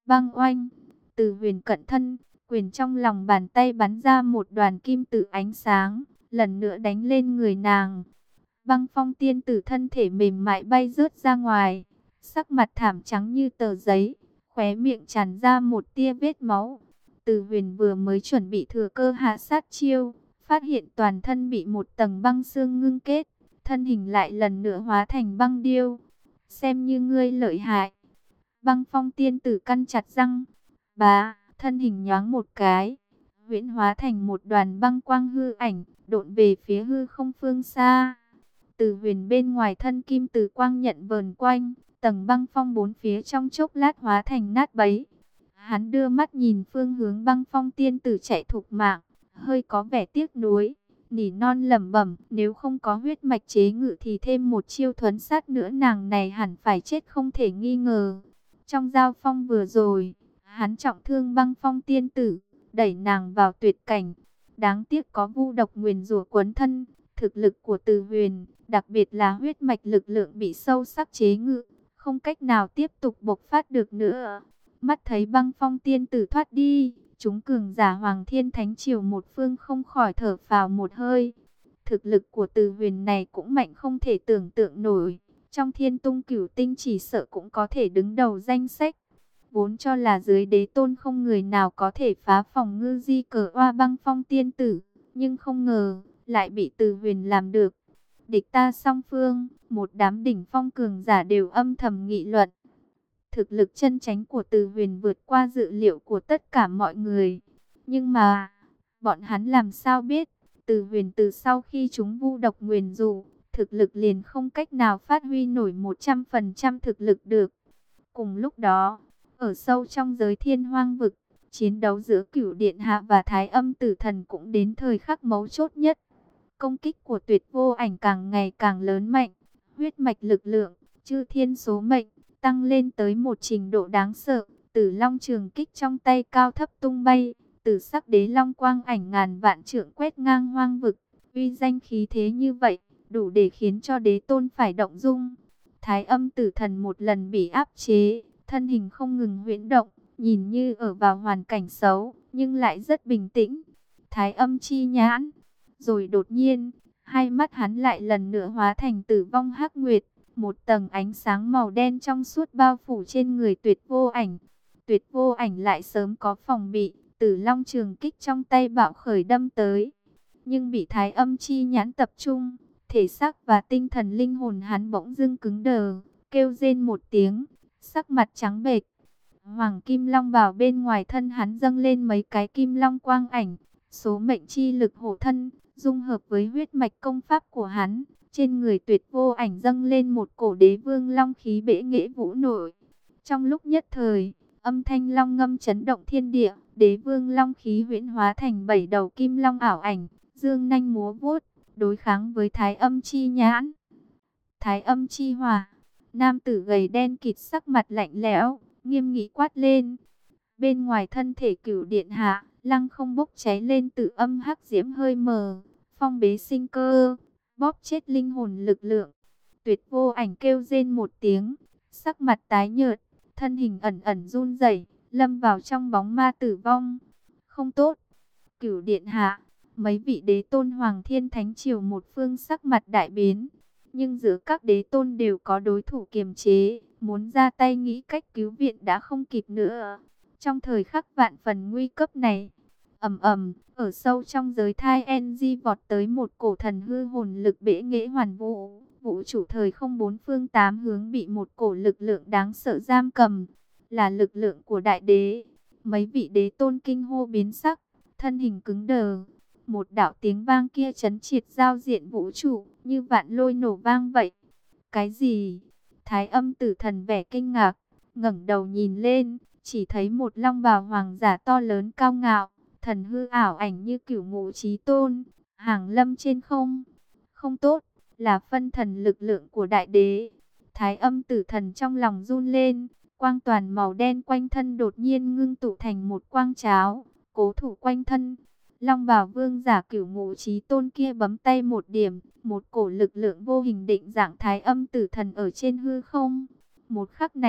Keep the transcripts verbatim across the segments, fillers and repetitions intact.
Bang oanh, Từ Huyền cận thân, quyền trong lòng bàn tay bắn ra một đoàn kim tự ánh sáng, lần nữa đánh lên người nàng. Băng Phong tiên tử thân thể mềm mại bay rớt ra ngoài, sắc mặt thảm trắng như tờ giấy, khóe miệng tràn ra một tia vết máu. Từ Huyền vừa mới chuẩn bị thừa cơ hạ sát chiêu, phát hiện toàn thân bị một tầng băng xương ngưng kết, thân hình lại lần nữa hóa thành băng điêu. Xem như ngươi lợi hại. Băng Phong tiên tử căn chặt răng, bá, thân hình nhoáng một cái, huyễn hóa thành một đoàn băng quang hư ảnh, độn về phía hư không phương xa. Từ Huyền bên ngoài thân kim từ quang nhận vờn quanh, tầng băng phong bốn phía trong chốc lát hóa thành nát bấy. Hắn đưa mắt nhìn phương hướng Băng Phong tiên tử chạy thục mạng, hơi có vẻ tiếc nuối, nỉ non lẩm bẩm, nếu không có huyết mạch chế ngự thì thêm một chiêu thuấn sát nữa nàng này hẳn phải chết không thể nghi ngờ. Trong giao phong vừa rồi, hắn trọng thương Băng Phong tiên tử, đẩy nàng vào tuyệt cảnh. Đáng tiếc có vu độc nguyền rủa quấn thân, thực lực của Từ Huyền, đặc biệt là huyết mạch lực lượng bị sâu sắc chế ngự, không cách nào tiếp tục bộc phát được nữa. Mắt thấy Băng Phong tiên tử thoát đi, chúng cường giả Hoàng Thiên Thánh Triều một phương không khỏi thở phào một hơi. Thực lực của Từ Huyền này cũng mạnh không thể tưởng tượng nổi, trong Thiên Tung Cửu Tinh chỉ sợ cũng có thể đứng đầu danh sách. Vốn cho là dưới đế tôn không người nào có thể phá phòng ngư di cờ oa Băng Phong tiên tử, nhưng không ngờ lại bị Từ Huyền làm được. Địch ta song phương, một đám đỉnh phong cường giả đều âm thầm nghị luận. Thực lực chân chánh của Từ Huyền vượt qua dự liệu của tất cả mọi người. Nhưng mà, bọn hắn làm sao biết, Từ Huyền từ sau khi chúng vu độc nguyền rủa, thực lực liền không cách nào phát huy nổi một trăm phần trăm thực lực được. Cùng lúc đó, ở sâu trong giới Thiên Hoang vực, chiến đấu giữa Cửu Điện Hạ và Thái Âm Tử Thần cũng đến thời khắc mấu chốt nhất. Công kích của Tuyệt Vô Ảnh càng ngày càng lớn mạnh, huyết mạch lực lượng, chư thiên số mệnh tăng lên tới một trình độ đáng sợ. Tử Long trường kích trong tay cao thấp tung bay, Tử sắc đế long quang ảnh ngàn vạn trượng quét ngang hoang vực, uy danh khí thế như vậy, đủ để khiến cho đế tôn phải động dung. Thái Âm Tử Thần một lần bị áp chế, thân hình không ngừng huyễn động, nhìn như ở vào hoàn cảnh xấu, nhưng lại rất bình tĩnh. Thái Âm chi nhãn. Rồi đột nhiên, hai mắt hắn lại lần nữa hóa thành Tử Vong hắc nguyệt, một tầng ánh sáng màu đen trong suốt bao phủ trên người Tuyệt Vô Ảnh. Tuyệt Vô Ảnh lại sớm có phòng bị, Tử Long trường kích trong tay bạo khởi đâm tới, nhưng bị Thái Âm chi nhãn tập trung, thể xác và tinh thần linh hồn hắn bỗng dưng cứng đờ, kêu rên một tiếng, sắc mặt trắng bệch. Hoàng Kim Long bào bên ngoài thân hắn dâng lên mấy cái kim long quang ảnh, số mệnh chi lực hộ thân, dung hợp với huyết mạch công pháp của hắn, trên người Tuyệt Vô Ảnh dâng lên một cổ đế vương long khí bệ nghệ vũ nổi. Trong lúc nhất thời, âm thanh long ngâm chấn động thiên địa, đế vương long khí huyễn hóa thành bảy đầu kim long ảo ảnh, dương nanh múa vuốt, đối kháng với Thái Âm chi nhãn. Thái Âm chi hỏa. Nam tử gầy đen kịt sắc mặt lạnh lẽo, nghiêm nghị quát lên. Bên ngoài thân thể Cửu Điện Hạ, lăng không bốc cháy lên tự âm hắc diễm hơi mờ, phong bế sinh cơ, bóp chết linh hồn lực lượng. Tuyệt Vô Ảnh kêu rên một tiếng, sắc mặt tái nhợt, thân hình ẩn ẩn run rẩy, lâm vào trong bóng ma tử vong. Không tốt. Cửu Điện Hạ, mấy vị đế tôn Hoàng Thiên Thánh Triều một phương sắc mặt đại biến, nhưng giữa các đế tôn đều có đối thủ kiềm chế, muốn ra tay nghĩ cách cứu viện đã không kịp nữa. Trong thời khắc vạn phần nguy cấp này, ầm ầm, ở sâu trong giới thai en gi vọt tới một cổ thần hư hồn lực bệ nghệ hoàn vũ, vũ trụ thời không bốn phương tám hướng bị một cổ lực lượng đáng sợ giam cầm, là lực lượng của đại đế. Mấy vị đế tôn kinh hô biến sắc, thân hình cứng đờ. Một đạo tiếng vang kia chấn triệt giao diện vũ trụ, như vạn lôi nổ vang vậy. Cái gì? Thái Âm Tử Thần vẻ kinh ngạc, ngẩng đầu nhìn lên, chỉ thấy một long bào hoàng giả to lớn cao ngạo, thần hư ảo ảnh như cửu ngũ chí tôn, hàng lâm trên không. Không tốt, là phân thần lực lượng của đại đế. Thái Âm Tử Thần trong lòng run lên, quang toàn màu đen quanh thân đột nhiên ngưng tụ thành một quang cháo, cố thủ quanh thân. Long bào vương giả cửu ngũ chí tôn kia bấm tay một điểm, một cổ lực lượng vô hình định dạng Thái Âm Tử Thần ở trên hư không. Một khắc này,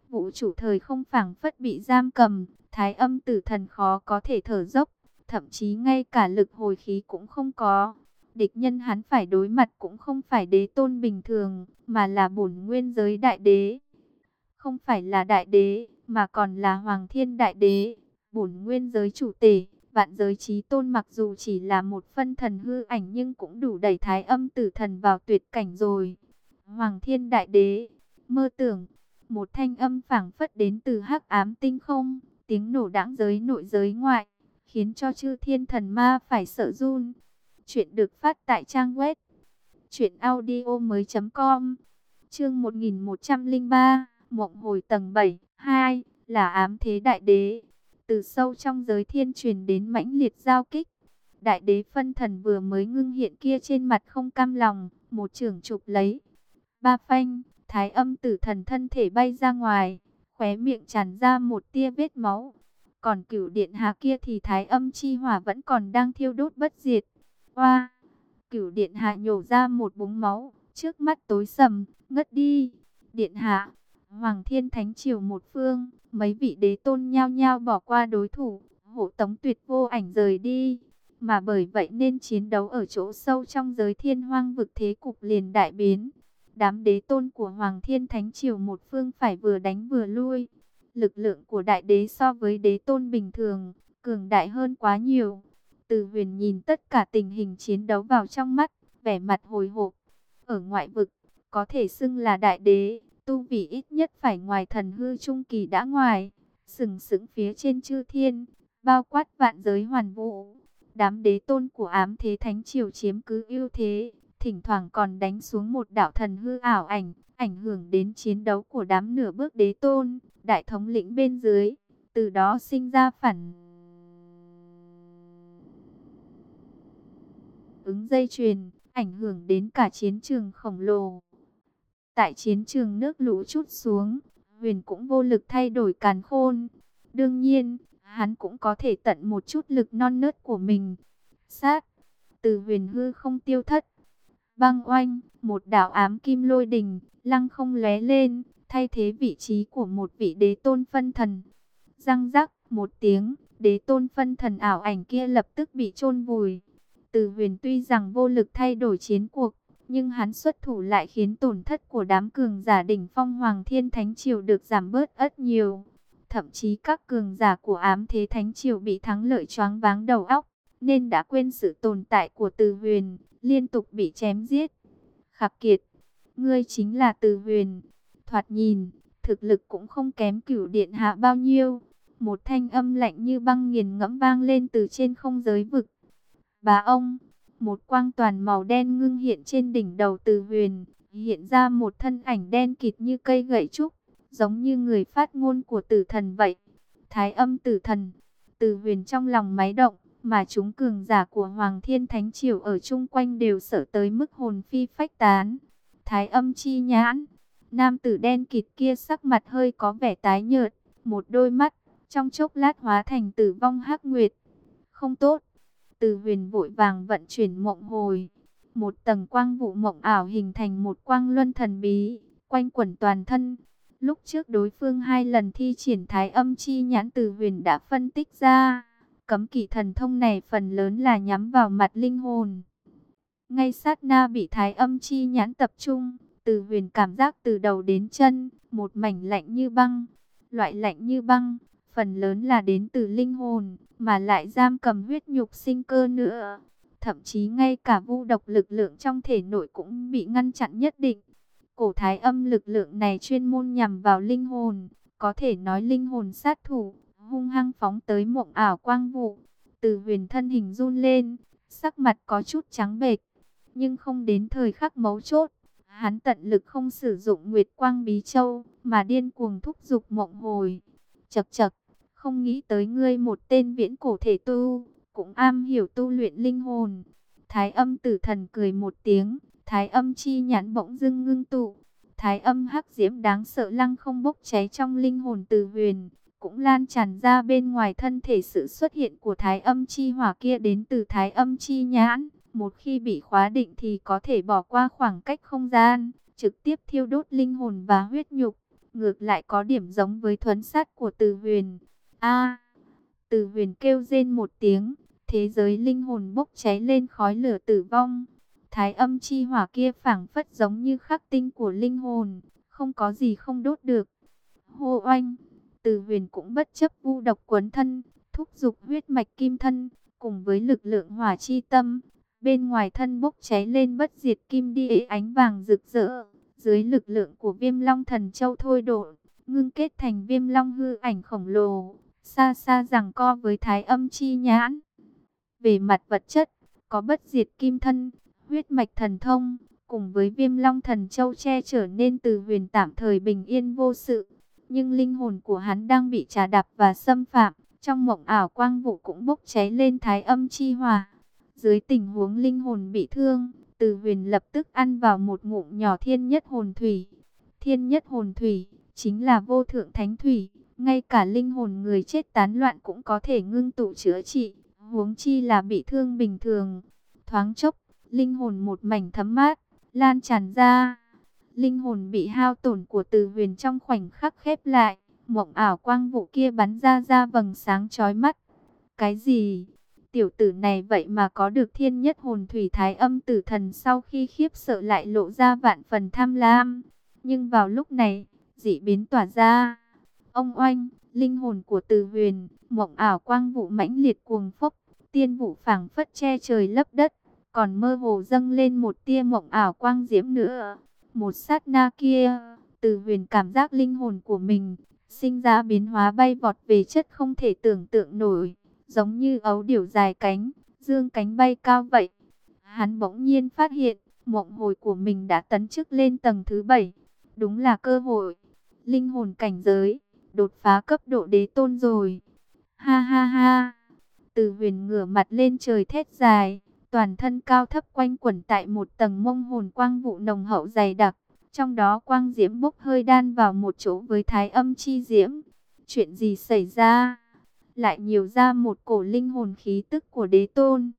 Vũ trụ thời không phảng phất bị giam cầm, thái âm tử thần khó có thể thở dốc, thậm chí ngay cả lực hồi khí cũng không có. Địch nhân hắn phải đối mặt cũng không phải đế tôn bình thường, mà là bổn nguyên giới đại đế. Không phải là đại đế, mà còn là Hoàng Thiên Đại Đế, bổn nguyên giới chủ tể, vạn giới chí tôn. Mặc dù chỉ là một phân thần hư ảnh nhưng cũng đủ đẩy thái âm tử thần vào tuyệt cảnh rồi. Hoàng Thiên Đại Đế, mơ tưởng, một thanh âm phảng phất đến từ hắc ám tinh không, tiếng nổ đãng giới nội giới ngoại, khiến cho chư thiên thần ma phải sợ run. Chuyện được phát tại trang web truyện audio mới.com, chương một nghìn một trăm lẻ ba. Mộng hồi tầng bảy, hai, là ám thế đại đế. Từ sâu trong giới thiên truyền đến mãnh liệt giao kích. Đại đế phân thần vừa mới ngưng hiện kia trên mặt không cam lòng, một chưởng chụp lấy. Ba phanh, thái âm tử thần thân thể bay ra ngoài, khóe miệng tràn ra một tia vết máu. Còn cửu điện hạ kia thì thái âm chi hỏa vẫn còn đang thiêu đốt bất diệt. Oa, cửu điện hạ nhổ ra một búng máu, trước mắt tối sầm, ngất đi. Điện hạ, Hoàng Thiên Thánh Triều một phương, mấy vị đế tôn nhao nhao bỏ qua đối thủ, hộ tống Tuyệt Vô Ảnh rời đi. Mà bởi vậy nên chiến đấu ở chỗ sâu trong giới thiên hoang vực thế cục liền đại biến. Đám đế tôn của Hoàng Thiên Thánh Triều một phương phải vừa đánh vừa lui. Lực lượng của đại đế so với đế tôn bình thường, cường đại hơn quá nhiều. Từ Huyền nhìn tất cả tình hình chiến đấu vào trong mắt, vẻ mặt hồi hộp. Ở ngoại vực, có thể xưng là đại đế, tu vi ít nhất phải ngoài thần hư trung kỳ đã ngoài, sừng sững phía trên chư thiên, bao quát vạn giới hoàn vũ. Đám đế tôn của ám thế thánh triều chiếm cứ ưu thế, thỉnh thoảng còn đánh xuống một đạo thần hư ảo ảnh, ảnh hưởng đến chiến đấu của đám nửa bước đế tôn, đại thống lĩnh bên dưới, từ đó sinh ra phản ứng dây chuyền, ảnh hưởng đến cả chiến trường khổng lồ. Tại chiến trường nước lũ trút xuống, Huyền cũng vô lực thay đổi càn khôn. Đương nhiên, hắn cũng có thể tận một chút lực non nớt của mình. Sát, từ Huyền hư không tiêu thất. Băng oanh, một đạo ám kim lôi đình, lăng không lóe lên, thay thế vị trí của một vị đế tôn phân thần. Răng rắc, một tiếng, đế tôn phân thần ảo ảnh kia lập tức bị chôn vùi. Từ Huyền tuy rằng vô lực thay đổi chiến cuộc, nhưng hắn xuất thủ lại khiến tổn thất của đám cường giả đỉnh phong Hoàng Thiên Thánh Triều được giảm bớt rất nhiều. Thậm chí các cường giả của ám thế Thánh Triều bị thắng lợi choáng váng đầu óc, nên đã quên sự tồn tại của Từ Huyền, liên tục bị chém giết. Khắc Kiệt, ngươi chính là Từ Huyền. Thoạt nhìn, thực lực cũng không kém Cửu Điện hạ bao nhiêu. Một thanh âm lạnh như băng nghiền ngẫm vang lên từ trên không giới vực. Bá ông, một quang toàn màu đen ngưng hiện trên đỉnh đầu Từ Huyền, hiện ra một thân ảnh đen kịt như cây gậy trúc, giống như người phát ngôn của tử thần vậy. Thái âm tử thần. Từ Huyền trong lòng máy động, mà chúng cường giả của Hoàng Thiên Thánh Triều ở chung quanh đều sợ tới mức hồn phi phách tán. Thái âm chi nhãn. Nam tử đen kịt kia sắc mặt hơi có vẻ tái nhợt, một đôi mắt trong chốc lát hóa thành tử vong hắc nguyệt. Không tốt. Từ Huyền vội vàng vận chuyển mộng hồi. Một tầng quang vụ mộng ảo hình thành một quang luân thần bí, quanh quẩn toàn thân. Lúc trước đối phương hai lần thi triển thái âm chi nhãn, Từ Huyền đã phân tích ra. Cấm kỵ thần thông này phần lớn là nhắm vào mặt linh hồn. Ngay sát na bị thái âm chi nhãn tập trung, Từ Huyền cảm giác từ đầu đến chân, một mảnh lạnh như băng. Loại lạnh như băng, phần lớn là đến từ linh hồn, mà lại giam cầm huyết nhục sinh cơ nữa. Thậm chí ngay cả vu độc lực lượng trong thể nội cũng bị ngăn chặn nhất định. Cổ thái âm lực lượng này chuyên môn nhằm vào linh hồn, có thể nói linh hồn sát thủ, hung hăng phóng tới mộng ảo quang vụ. Từ Huyền thân hình run lên, sắc mặt có chút trắng bệch, nhưng không đến thời khắc mấu chốt. Hắn tận lực không sử dụng Nguyệt Quang Bí Châu, mà điên cuồng thúc giục mộng hồi. Chậc chậc, không nghĩ tới ngươi một tên viễn cổ thể tu, cũng am hiểu tu luyện linh hồn. Thái âm tử thần cười một tiếng, thái âm chi nhãn bỗng dưng ngưng tụ. Thái âm hắc diễm đáng sợ lăng không bốc cháy trong linh hồn Từ Huyền, cũng lan tràn ra bên ngoài thân thể. Sự xuất hiện của thái âm chi hỏa kia đến từ thái âm chi nhãn. Một khi bị khóa định thì có thể bỏ qua khoảng cách không gian, trực tiếp thiêu đốt linh hồn và huyết nhục. ngược lại có điểm giống với thuấn sát của Từ Huyền. A, Từ Huyền kêu rên một tiếng, thế giới linh hồn bốc cháy lên khói lửa tử vong. Thái âm chi hỏa kia phảng phất giống như khắc tinh của linh hồn, không có gì không đốt được. Hô oanh, Từ Huyền cũng bất chấp vu độc quấn thân, thúc giục huyết mạch kim thân, cùng với lực lượng hỏa chi tâm. Bên ngoài thân bốc cháy lên bất diệt kim đi ánh vàng rực rỡ, dưới lực lượng của Viêm Long Thần Châu thôi độ, ngưng kết thành Viêm Long hư ảnh khổng lồ, xa xa giằng co với Thái âm chi nhãn. Về mặt vật chất, có bất diệt kim thân, huyết mạch thần thông, cùng với Viêm Long Thần Châu che chở nên Từ Huyền tạm thời bình yên vô sự. Nhưng linh hồn của hắn đang bị trà đạp và xâm phạm, trong mộng ảo quang vụ cũng bốc cháy lên thái âm chi hỏa. Dưới tình huống linh hồn bị thương, Từ Huyền lập tức ăn vào một ngụm nhỏ thiên nhất hồn thủy. Thiên nhất hồn thủy chính là vô thượng thánh thủy, ngay cả linh hồn người chết tán loạn cũng có thể ngưng tụ chữa trị, huống chi là bị thương bình thường. Thoáng chốc, linh hồn một mảnh thấm mát, lan tràn ra. Linh hồn bị hao tổn của Từ Huyền trong khoảnh khắc khép lại, mộng ảo quang vụ kia bắn ra ra vầng sáng chói mắt. Cái gì? Tiểu tử này vậy mà có được thiên nhất hồn thủy. Thái âm tử thần sau khi khiếp sợ lại lộ ra vạn phần tham lam. Nhưng vào lúc này, dị biến tỏa ra. Ông oanh, linh hồn của Từ Huyền, mộng ảo quang vụ mãnh liệt cuồng phốc, tiên vụ phảng phất che trời lấp đất, còn mơ hồ dâng lên một tia mộng ảo quang diễm nữa. Một sát na kia, Từ Huyền cảm giác linh hồn của mình sinh ra biến hóa bay vọt về chất không thể tưởng tượng nổi, giống như ấu điểu dài cánh, dương cánh bay cao vậy. Hắn bỗng nhiên phát hiện, mộng hồi của mình đã tấn chức lên tầng thứ bảy. Đúng là cơ hội. Linh hồn cảnh giới, đột phá cấp độ đế tôn rồi. Ha ha ha. Từ Huyền ngửa mặt lên trời thét dài, toàn thân cao thấp quanh quẩn tại một tầng mông hồn quang vụ nồng hậu dày đặc. Trong đó quang diễm bốc hơi đan vào một chỗ với thái âm chi diễm. Chuyện gì xảy ra? Lại nhiều ra một cổ linh hồn khí tức của đế tôn.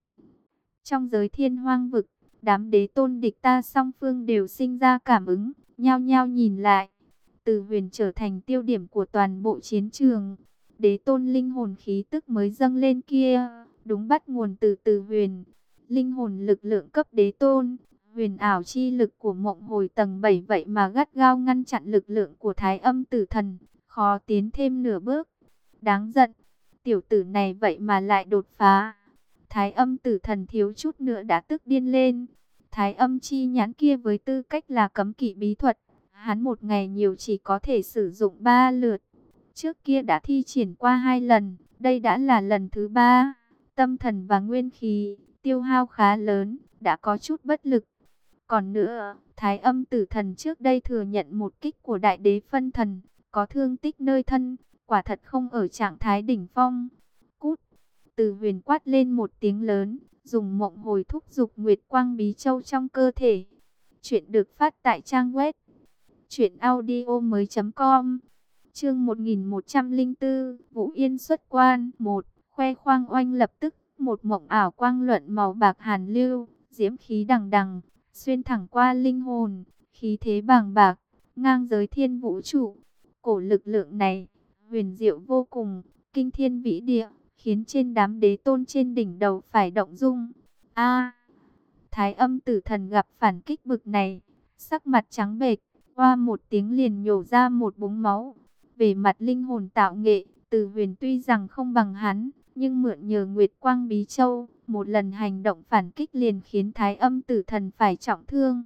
Trong giới thiên hoang vực, đám đế tôn địch ta song phương đều sinh ra cảm ứng, nhao nhao nhìn lại. Từ Huyền trở thành tiêu điểm của toàn bộ chiến trường. Đế tôn linh hồn khí tức mới dâng lên kia, đúng bắt nguồn từ Từ Huyền. Linh hồn lực lượng cấp đế tôn, huyền ảo chi lực của mộng hồi tầng bảy vậy mà gắt gao ngăn chặn lực lượng của thái âm tử thần, khó tiến thêm nửa bước. Đáng giận, tiểu tử này vậy mà lại đột phá. Thái âm tử thần thiếu chút nữa đã tức điên lên. Thái âm chi nhãn kia với tư cách là cấm kỵ bí thuật, hắn một ngày nhiều chỉ có thể sử dụng ba lượt. Trước kia đã thi triển qua hai lần, đây đã là lần thứ ba. Tâm thần và nguyên khí tiêu hao khá lớn, đã có chút bất lực. Còn nữa, thái âm tử thần trước đây thừa nhận một kích của đại đế phân thần, có thương tích nơi thân, quả thật không ở trạng thái đỉnh phong. Cút! Từ Huyền quát lên một tiếng lớn, dùng mộng hồi thúc giục nguyệt quang bí châu trong cơ thể. Chuyện được phát tại trang web truyện audio mới chấm com. Chương một nghìn một trăm lẻ bốn, Vũ Yên xuất quan. Một, khoe khoang oanh lập tức, một mộng ảo quang luận màu bạc hàn lưu, diễm khí đằng đằng, xuyên thẳng qua linh hồn, khí thế bàng bạc, ngang giới thiên vũ trụ. Cổ lực lượng này, huyền diệu vô cùng, kinh thiên vĩ địa, khiến trên đám đế tôn trên đỉnh đầu phải động dung. A, thái âm tử thần gặp phản kích bực này, sắc mặt trắng bệch, oa một tiếng liền nhổ ra một búng máu. Về mặt linh hồn tạo nghệ, Từ Huyền tuy rằng không bằng hắn, nhưng mượn nhờ Nguyệt Quang Bí Châu, một lần hành động phản kích liền khiến thái âm tử thần phải trọng thương.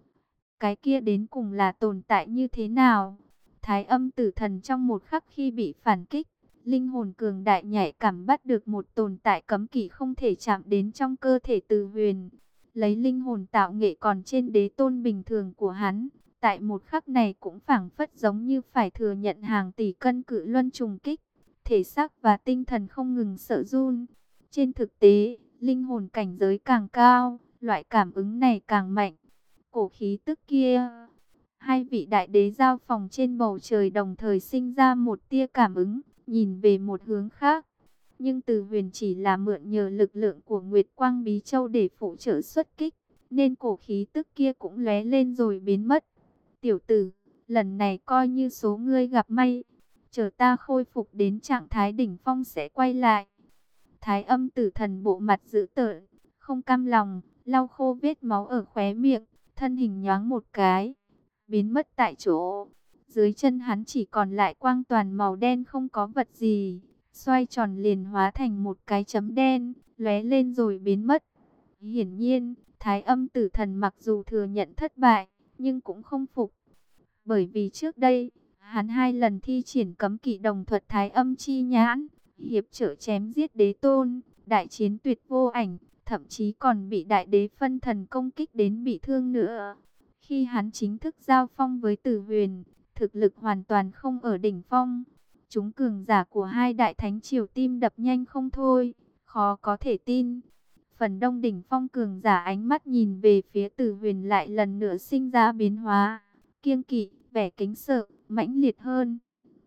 Cái kia đến cùng là tồn tại như thế nào? Thái âm tử thần trong một khắc khi bị phản kích, linh hồn cường đại nhạy cảm bắt được một tồn tại cấm kỵ không thể chạm đến trong cơ thể Từ Huyền. Lấy linh hồn tạo nghệ còn trên đế tôn bình thường của hắn, tại một khắc này cũng phảng phất giống như phải thừa nhận hàng tỷ cân cự luân trùng kích. Thể xác và tinh thần không ngừng sợ run. Trên thực tế, linh hồn cảnh giới càng cao, loại cảm ứng này càng mạnh. Cổ khí tức kia, hai vị đại đế giao phòng trên bầu trời đồng thời sinh ra một tia cảm ứng, nhìn về một hướng khác. Nhưng Từ Huyền chỉ là mượn nhờ lực lượng của Nguyệt Quang Bí Châu để phụ trợ xuất kích, nên cổ khí tức kia cũng lóe lên rồi biến mất. Tiểu tử, lần này coi như số ngươi gặp may. Chờ ta khôi phục đến trạng thái đỉnh phong sẽ quay lại. Thái Âm Tử Thần bộ mặt dữ tợn, không cam lòng, lau khô vết máu ở khóe miệng, thân hình nhoáng một cái, biến mất tại chỗ. Dưới chân hắn chỉ còn lại quang toàn màu đen không có vật gì, xoay tròn liền hóa thành một cái chấm đen, lóe lên rồi biến mất. Hiển nhiên, Thái Âm Tử Thần mặc dù thừa nhận thất bại, nhưng cũng không phục. Bởi vì trước đây, hắn hai lần thi triển cấm kỵ đồng thuật Thái Âm Chi Nhãn, hiệp trợ chém giết đế tôn, đại chiến tuyệt vô ảnh, thậm chí còn bị đại đế phân thần công kích đến bị thương nữa. Khi hắn chính thức giao phong với Tử Huyền, thực lực hoàn toàn không ở đỉnh phong. Chúng cường giả của hai đại thánh triều tim đập nhanh không thôi, khó có thể tin. Phần đông đỉnh phong cường giả ánh mắt nhìn về phía Tử Huyền lại lần nữa sinh ra biến hóa, kiêng kỵ, vẻ kính sợ, mãnh liệt hơn.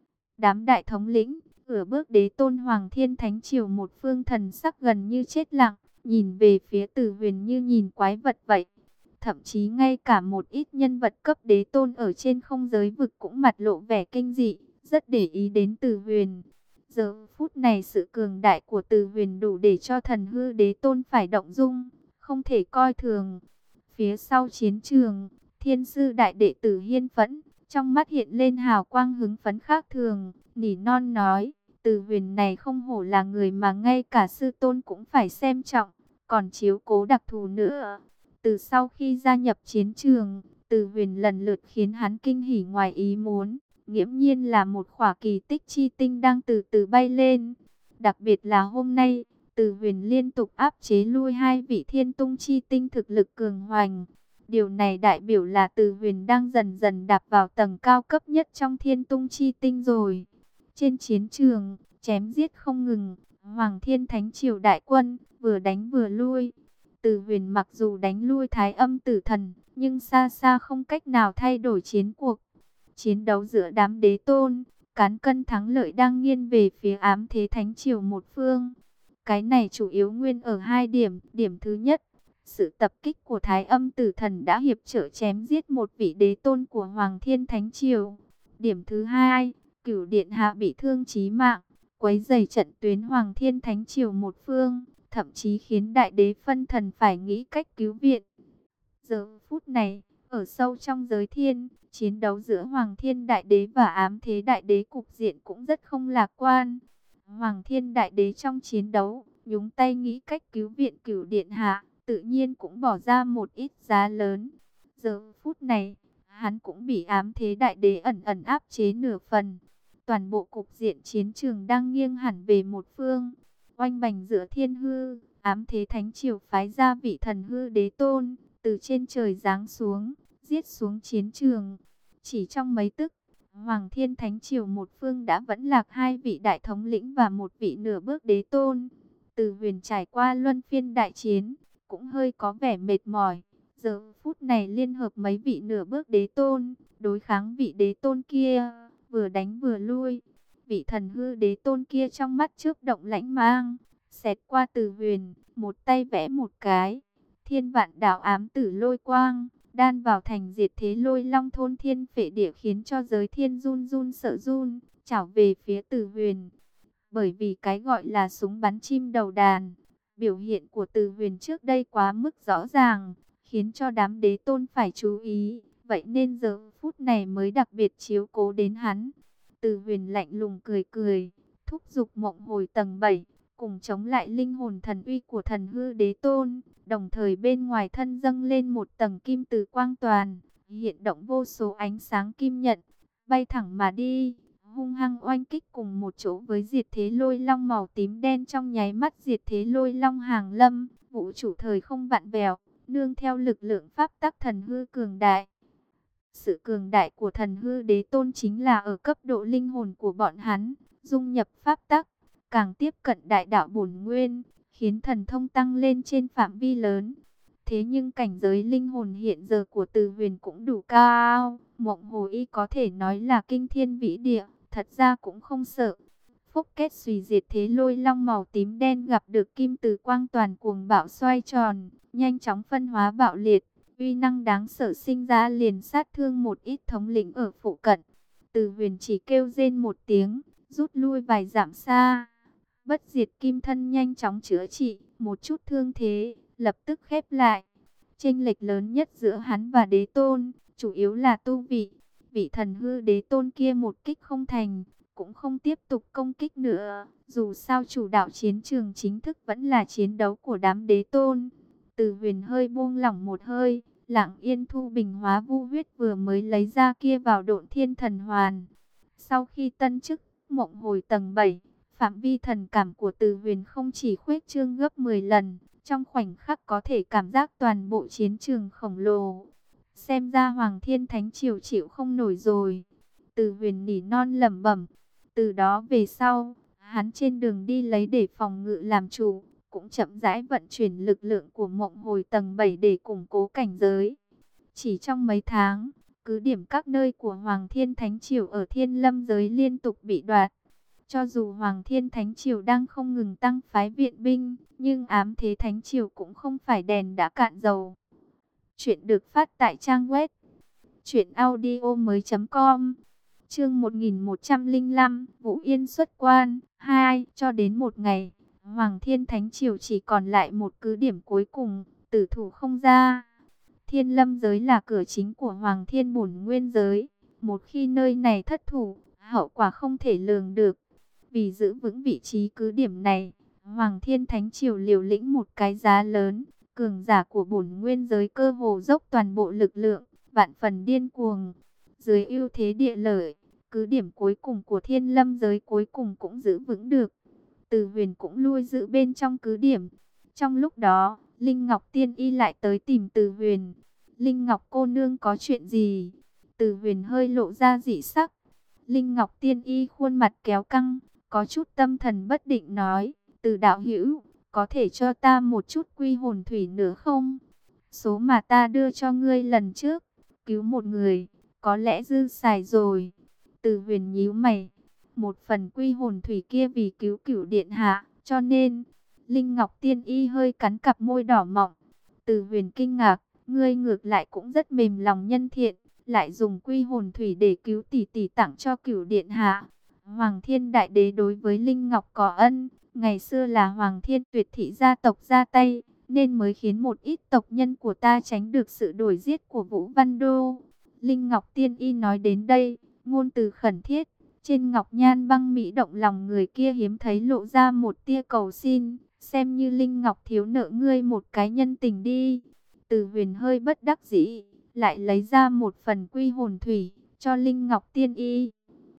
Đám đại thống lĩnh, ở bước đế tôn Hoàng Thiên Thánh Triều một phương thần sắc gần như chết lặng, nhìn về phía Tử Huyền như nhìn quái vật vậy. Thậm chí ngay cả một ít nhân vật cấp đế tôn ở trên không giới vực cũng mặt lộ vẻ kinh dị, rất để ý đến Tử Huyền. Giờ phút này sự cường đại của Tử Huyền đủ để cho thần hư đế tôn phải động dung, không thể coi thường. Phía sau chiến trường, Thiên sư đại đệ tử Hiên Phẫn, trong mắt hiện lên hào quang hứng phấn khác thường, nỉ non nói, Tử Huyền này không hổ là người mà ngay cả sư tôn cũng phải xem trọng, còn chiếu cố đặc thù nữa. Từ sau khi gia nhập chiến trường, Tử Huyền lần lượt khiến hắn kinh hỉ ngoài ý muốn, nghiễm nhiên là một khỏa kỳ tích chi tinh đang từ từ bay lên. Đặc biệt là hôm nay, Tử Huyền liên tục áp chế lui hai vị thiên tung chi tinh thực lực cường hoành. Điều này đại biểu là Tử Huyền đang dần dần đạp vào tầng cao cấp nhất trong thiên tung chi tinh rồi. Trên chiến trường, chém giết không ngừng, Hoàng Thiên Thánh Triều đại quân, vừa đánh vừa lui. Tử Huyền mặc dù đánh lui Thái Âm Tử Thần, nhưng xa xa không cách nào thay đổi chiến cuộc. Chiến đấu giữa đám đế tôn, cán cân thắng lợi đang nghiêng về phía Ám Thế Thánh Triều một phương. Cái này chủ yếu nguyên ở hai điểm. Điểm thứ nhất, sự tập kích của Thái Âm Tử Thần đã hiệp trợ chém giết một vị đế tôn của Hoàng Thiên Thánh Triều. Điểm thứ hai, Cửu Điện Hạ bị thương chí mạng, quấy rầy trận tuyến Hoàng Thiên Thánh Triều một phương, thậm chí khiến đại đế phân thần phải nghĩ cách cứu viện. Giờ phút này, ở sâu trong giới thiên, chiến đấu giữa Hoàng Thiên Đại Đế và Ám Thế Đại Đế cục diện cũng rất không lạc quan. Hoàng Thiên Đại Đế trong chiến đấu, nhúng tay nghĩ cách cứu viện Cửu Điện Hạ, tự nhiên cũng bỏ ra một ít giá lớn. Giờ phút này, hắn cũng bị Ám Thế Đại Đế ẩn ẩn áp chế nửa phần. Toàn bộ cục diện chiến trường đang nghiêng hẳn về một phương. Oanh bành giữa thiên hư, Ám Thế Thánh Triều phái ra vị thần hư đế tôn, từ trên trời giáng xuống, giết xuống chiến trường. Chỉ trong mấy tức, Hoàng Thiên Thánh Triều một phương đã vẫn lạc hai vị đại thống lĩnh và một vị nửa bước đế tôn. Tử Huyền trải qua luân phiên đại chiến, cũng hơi có vẻ mệt mỏi. Giờ phút này liên hợp mấy vị nửa bước đế tôn, đối kháng vị đế tôn kia, vừa đánh vừa lui. Vị thần hư đế tôn kia trong mắt chớp động lãnh mang, xẹt qua Tử Huyền, một tay vẽ một cái. Thiên vạn đạo ám tử lôi quang, đan vào thành diệt thế lôi long thôn thiên phệ địa, khiến cho giới thiên run run sợ run, chảo về phía Tử Huyền. Bởi vì cái gọi là súng bắn chim đầu đàn, biểu hiện của Tử Huyền trước đây quá mức rõ ràng, khiến cho đám đế tôn phải chú ý, vậy nên giờ phút này mới đặc biệt chiếu cố đến hắn. Tử Huyền lạnh lùng cười cười, thúc giục mộng hồi tầng bảy, cùng chống lại linh hồn thần uy của thần hư đế tôn. Đồng thời bên ngoài thân dâng lên một tầng kim từ quang toàn, hiện động vô số ánh sáng kim nhận, bay thẳng mà đi, hung hăng oanh kích cùng một chỗ với diệt thế lôi long màu tím đen. Trong nháy mắt diệt thế lôi long hàng lâm, vũ trụ thời không vặn vẹo, nương theo lực lượng pháp tắc thần hư cường đại. Sự cường đại của thần hư đế tôn chính là ở cấp độ linh hồn của bọn hắn, dung nhập pháp tắc, càng tiếp cận đại đạo bổn nguyên, khiến thần thông tăng lên trên phạm vi lớn. Thế nhưng cảnh giới linh hồn hiện giờ của Tử Huyền cũng đủ cao, Mộng Hồ Y có thể nói là kinh thiên vĩ địa, thật ra cũng không sợ. Phúc kết xùy diệt thế lôi long màu tím đen gặp được kim từ quang toàn cuồng bạo xoay tròn, nhanh chóng phân hóa bạo liệt, uy năng đáng sợ sinh ra liền sát thương một ít thống lĩnh ở phụ cận. Từ Huyền chỉ kêu rên một tiếng, rút lui vài dặm xa. Bất diệt kim thân nhanh chóng chữa trị, một chút thương thế, lập tức khép lại. Chênh lệch lớn nhất giữa hắn và đế tôn, chủ yếu là tu vị. Vị thần hư đế tôn kia một kích không thành, cũng không tiếp tục công kích nữa. Dù sao chủ đạo chiến trường chính thức vẫn là chiến đấu của đám đế tôn. Từ Huyền hơi buông lỏng một hơi, lặng yên thu bình hóa vu huyết vừa mới lấy ra kia vào Độn Thiên Thần Hoàn. Sau khi tân chức mộng hồi tầng bảy, phạm vi thần cảm của Từ Huyền không chỉ khuếch trương gấp mười lần, trong khoảnh khắc có thể cảm giác toàn bộ chiến trường khổng lồ. Xem ra Hoàng Thiên Thánh Triều chịu không nổi rồi. Từ Huyền nỉ non lẩm bẩm. Từ đó về sau, hắn trên đường đi lấy để phòng ngự làm chủ, cũng chậm rãi vận chuyển lực lượng của mộng hồi tầng bảy để củng cố cảnh giới. Chỉ trong mấy tháng, cứ điểm các nơi của Hoàng Thiên Thánh Triều ở Thiên Lâm giới liên tục bị đoạt. Cho dù Hoàng Thiên Thánh Triều đang không ngừng tăng phái viện binh, nhưng ám thế Thánh Triều cũng không phải đèn đã cạn dầu. Chuyện được phát tại trang web truyện audio mới chấm com. Chương một nghìn một trăm lẻ năm, Vũ Yên xuất quan hai. Cho đến một ngày, Hoàng Thiên Thánh Triều chỉ còn lại một cứ điểm cuối cùng, tử thủ không ra. Thiên Lâm giới là cửa chính của Hoàng Thiên Bổn Nguyên giới. Một khi nơi này thất thủ, hậu quả không thể lường được. Vì giữ vững vị trí cứ điểm này, Hoàng Thiên Thánh Triều liều lĩnh một cái giá lớn. Cường giả của Bổn Nguyên giới cơ hồ dốc toàn bộ lực lượng, vạn phần điên cuồng. Dưới ưu thế địa lợi, cứ điểm cuối cùng của Thiên Lâm giới cuối cùng cũng giữ vững được. Từ Huyền cũng lui giữ bên trong cứ điểm. Trong lúc đó, Linh Ngọc Tiên Y lại tới tìm Từ Huyền. Linh Ngọc cô nương có chuyện gì? Từ Huyền hơi lộ ra dị sắc. Linh Ngọc Tiên Y khuôn mặt kéo căng, có chút tâm thần bất định nói, Từ đạo hữu, có thể cho ta một chút quy hồn thủy nữa không? Số mà ta đưa cho ngươi lần trước, cứu một người, có lẽ dư xài rồi. Từ Huyền nhíu mày, một phần quy hồn thủy kia vì cứu Cửu điện hạ, cho nên Linh Ngọc Tiên Y hơi cắn cặp môi đỏ mọng. Từ Huyền kinh ngạc, ngươi ngược lại cũng rất mềm lòng nhân thiện, lại dùng quy hồn thủy để cứu tỷ tỷ tặng cho Cửu điện hạ. Hoàng Thiên Đại Đế đối với Linh Ngọc có ân, ngày xưa là Hoàng Thiên Tuyệt thị gia tộc ra tay, nên mới khiến một ít tộc nhân của ta tránh được sự đuổi giết của Vũ Văn Đô. Linh Ngọc Tiên Y nói đến đây, ngôn từ khẩn thiết, trên ngọc nhan băng mỹ động lòng người kia hiếm thấy lộ ra một tia cầu xin, xem như Linh Ngọc thiếu nợ ngươi một cái nhân tình đi. Từ Huyền hơi bất đắc dĩ, lại lấy ra một phần quy hồn thủy, cho Linh Ngọc Tiên Y.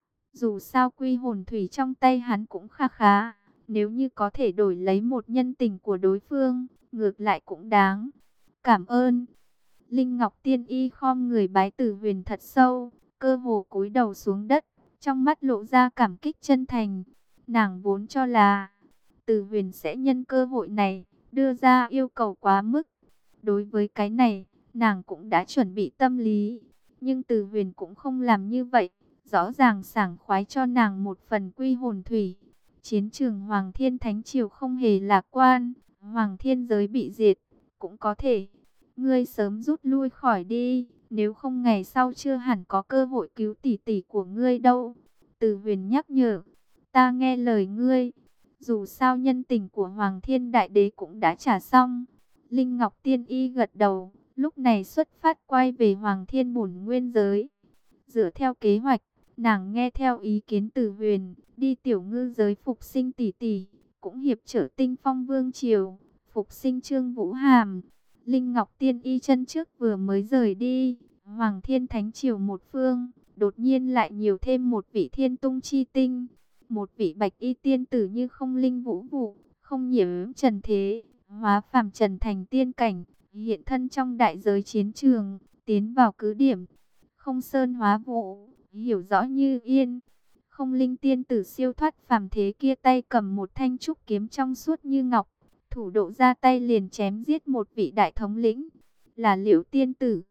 Dù sao quy hồn thủy trong tay hắn cũng kha khá, nếu như có thể đổi lấy một nhân tình của đối phương, ngược lại cũng đáng. Cảm ơn. Linh Ngọc Tiên Y khom người bái Từ Huyền thật sâu, cơ hồ cúi đầu xuống đất, trong mắt lộ ra cảm kích chân thành. Nàng vốn cho là Từ Huyền sẽ nhân cơ hội này đưa ra yêu cầu quá mức. Đối với cái này, nàng cũng đã chuẩn bị tâm lý, nhưng Từ Huyền cũng không làm như vậy, rõ ràng sảng khoái cho nàng một phần quy hồn thủy. Chiến trường Hoàng Thiên Thánh Triều không hề lạc quan, Hoàng Thiên giới bị diệt, cũng có thể. Ngươi sớm rút lui khỏi đi, nếu không ngày sau chưa hẳn có cơ hội cứu tỷ tỷ của ngươi đâu. Từ Huyền nhắc nhở, ta nghe lời ngươi, dù sao nhân tình của Hoàng Thiên Đại Đế cũng đã trả xong. Linh Ngọc Tiên Y gật đầu, lúc này xuất phát quay về Hoàng Thiên Bổn Nguyên giới. Dựa theo kế hoạch, nàng nghe theo ý kiến Từ Huyền, đi Tiểu Ngư giới phục sinh tỷ tỷ, cũng hiệp trở Tinh Phong Vương triều, phục sinh Trương Vũ Hàm. Linh Ngọc Tiên Y chân trước vừa mới rời đi, Hoàng Thiên Thánh Triều một phương, đột nhiên lại nhiều thêm một vị Thiên Tung chi tinh, một vị Bạch Y tiên tử như không linh vũ vụ, không nhiễm trần thế, hóa phàm trần thành tiên cảnh, hiện thân trong đại giới chiến trường, tiến vào cứ điểm, không sơn hóa vụ, hiểu rõ như yên. Không linh tiên tử siêu thoát phàm thế kia tay cầm một thanh trúc kiếm trong suốt như ngọc, thủ độ ra tay liền chém giết một vị đại thống lĩnh, là Liễu tiên tử.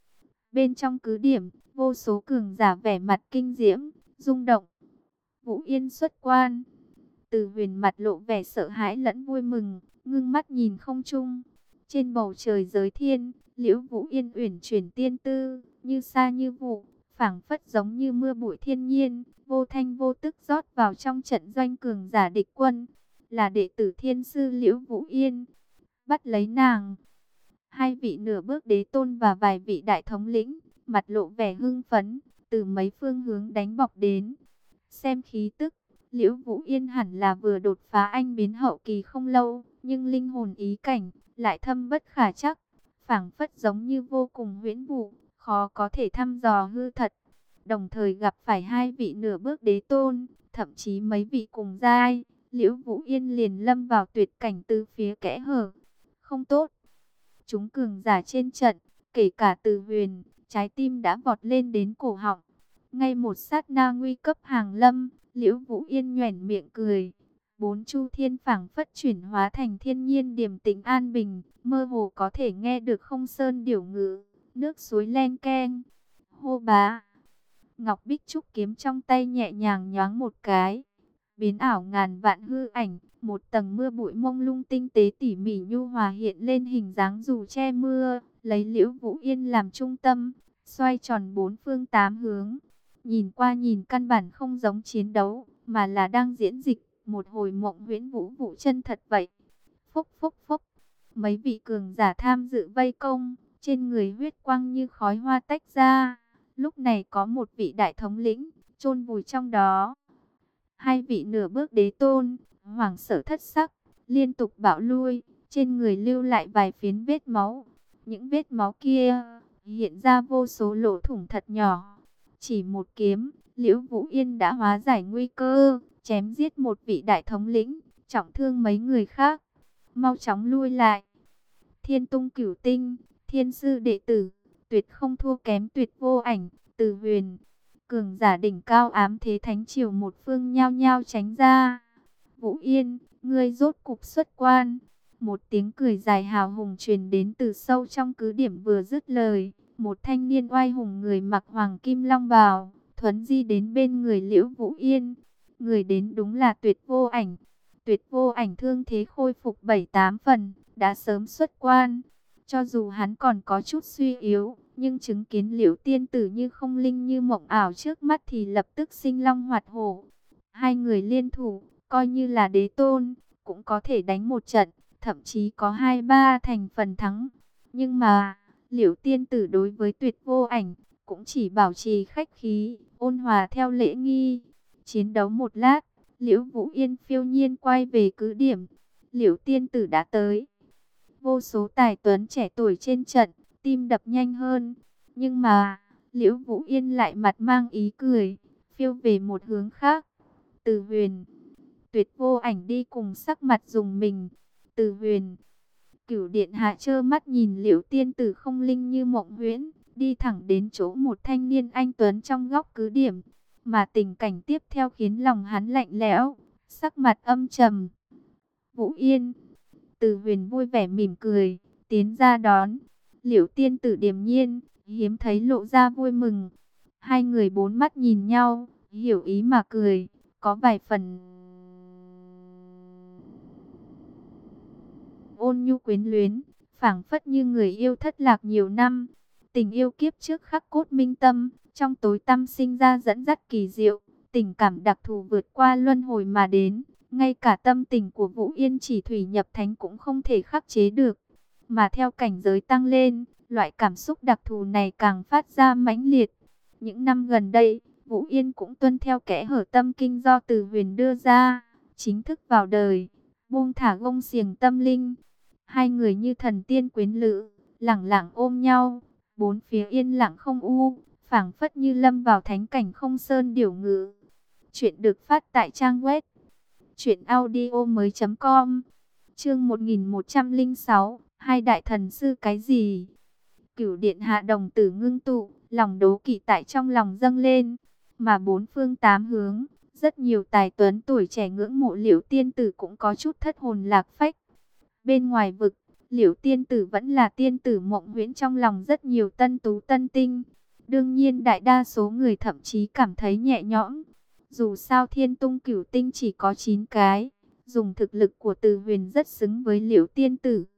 Bên trong cứ điểm, vô số cường giả vẻ mặt kinh diễm, rung động. Vũ Yên xuất quan. Từ Huyền mặt lộ vẻ sợ hãi lẫn vui mừng, ngưng mắt nhìn không trung. Trên bầu trời giới thiên, Liễu Vũ Yên uyển chuyển tiên tư, như sa như vụ, phảng phất giống như mưa bụi thiên nhiên, vô thanh vô tức rót vào trong trận doanh cường giả địch quân. Là đệ tử thiên sư Liễu Vũ Yên, bắt lấy nàng. Hai vị nửa bước đế tôn và vài vị đại thống lĩnh, mặt lộ vẻ hưng phấn, từ mấy phương hướng đánh bọc đến. Xem khí tức, Liễu Vũ Yên hẳn là vừa đột phá anh biến hậu kỳ không lâu, nhưng linh hồn ý cảnh lại thâm bất khả trắc, phảng phất giống như vô cùng huyễn vụ, khó có thể thăm dò hư thật. Đồng thời gặp phải hai vị nửa bước đế tôn, thậm chí mấy vị cùng giai, Liễu Vũ Yên liền lâm vào tuyệt cảnh từ phía kẽ hở. Không tốt. Chúng cường giả trên trận, kể cả Từ Huyền, trái tim đã vọt lên đến cổ họng. Ngay một sát na nguy cấp hàng lâm, Liễu Vũ Yên nhoẻn miệng cười. Bốn chu thiên phảng phất chuyển hóa thành thiên nhiên điềm tĩnh an bình, mơ hồ có thể nghe được không sơn điểu ngữ, nước suối len keng. Hô bá. Ngọc Bích Trúc kiếm trong tay nhẹ nhàng nhoáng một cái, biến ảo ngàn vạn hư ảnh, một tầng mưa bụi mông lung tinh tế tỉ mỉ nhu hòa hiện lên hình dáng dù che mưa, lấy Liễu Vũ Yên làm trung tâm, xoay tròn bốn phương tám hướng. Nhìn qua nhìn căn bản không giống chiến đấu, mà là đang diễn dịch một hồi mộng huyễn vũ vụ chân thật vậy. Phúc phúc phúc, mấy vị cường giả tham dự vây công, trên người huyết quang như khói hoa tách ra. Lúc này có một vị đại thống lĩnh chôn vùi trong đó. Hai vị nửa bước đế tôn, hoảng sợ thất sắc, liên tục bạo lui, trên người lưu lại vài phiến vết máu. Những vết máu kia hiện ra vô số lỗ thủng thật nhỏ. Chỉ một kiếm, Liễu Vũ Yên đã hóa giải nguy cơ, chém giết một vị đại thống lĩnh, trọng thương mấy người khác. Mau chóng lui lại. Thiên Tung Cửu Tinh, thiên sư đệ tử, tuyệt không thua kém Tuyệt Vô Ảnh, Từ Huyền. Cường giả đỉnh cao ám thế thánh triều một phương nhao nhao tránh ra. Vũ Yên, ngươi rốt cục xuất quan. Một tiếng cười dài hào hùng truyền đến từ sâu trong cứ điểm vừa dứt lời. Một thanh niên oai hùng người mặc hoàng kim long bào, thuấn di đến bên người Liễu Vũ Yên. Người đến đúng là Tuyệt Vô Ảnh. Tuyệt Vô Ảnh thương thế khôi phục bảy tám phần, đã sớm xuất quan. Cho dù hắn còn có chút suy yếu, nhưng chứng kiến Liễu tiên tử như không linh như mộng ảo trước mắt thì lập tức sinh long hoạt hổ. Hai người liên thủ, coi như là đế tôn, cũng có thể đánh một trận, thậm chí có hai ba thành phần thắng. Nhưng mà, Liễu tiên tử đối với Tuyệt Vô Ảnh, cũng chỉ bảo trì khách khí, ôn hòa theo lễ nghi. Chiến đấu một lát, Liễu Vũ Yên phiêu nhiên quay về cứ điểm. Liễu tiên tử đã tới. Vô số tài tuấn trẻ tuổi trên trận, tim đập nhanh hơn. Nhưng mà, Liễu Vũ Yên lại mặt mang ý cười, phiêu về một hướng khác. Từ Huyền, Tuyệt Vô Ảnh đi cùng sắc mặt rùng mình. Từ Huyền, Cửu điện hạ trơ mắt nhìn Liễu tiên tử không linh như mộng huyễn, đi thẳng đến chỗ một thanh niên anh tuấn trong góc cứ điểm. Mà tình cảnh tiếp theo khiến lòng hắn lạnh lẽo, sắc mặt âm trầm. Vũ Yên, Từ Huyền vui vẻ mỉm cười, tiến ra đón. Liễu tiên tử điềm nhiên, hiếm thấy lộ ra vui mừng. Hai người bốn mắt nhìn nhau, hiểu ý mà cười, có vài phần ôn nhu quyến luyến, phảng phất như người yêu thất lạc nhiều năm. Tình yêu kiếp trước khắc cốt minh tâm, trong tối tăm sinh ra dẫn dắt kỳ diệu, tình cảm đặc thù vượt qua luân hồi mà đến. Ngay cả tâm tình của Vũ Yên chỉ thủy nhập thánh cũng không thể khắc chế được. Mà theo cảnh giới tăng lên, loại cảm xúc đặc thù này càng phát ra mãnh liệt. Những năm gần đây, Vũ Yên cũng tuân theo kẽ hở tâm kinh do Từ Huyền đưa ra, chính thức vào đời, buông thả gông xiềng tâm linh. Hai người như thần tiên quyến lữ, lẳng lặng ôm nhau, bốn phía yên lặng không u, phảng phất như lâm vào thánh cảnh không sơn điểu ngữ. Chuyện được phát tại trang web truyện audio mới chấm com. Chương một nghìn một trăm lẻ sáu, hai đại thần sư cái gì? Cửu điện hạ đồng tử ngưng tụ, lòng đố kỵ tại trong lòng dâng lên, mà bốn phương tám hướng, rất nhiều tài tuấn tuổi trẻ ngưỡng mộ Liễu tiên tử cũng có chút thất hồn lạc phách. Bên ngoài vực, Liễu tiên tử vẫn là tiên tử mộng huyễn trong lòng rất nhiều tân tú tân tinh. Đương nhiên đại đa số người thậm chí cảm thấy nhẹ nhõm. Dù sao Thiên Tung Cửu Tinh chỉ có chín cái, dùng thực lực của Từ Huyền rất xứng với Liễu tiên tử.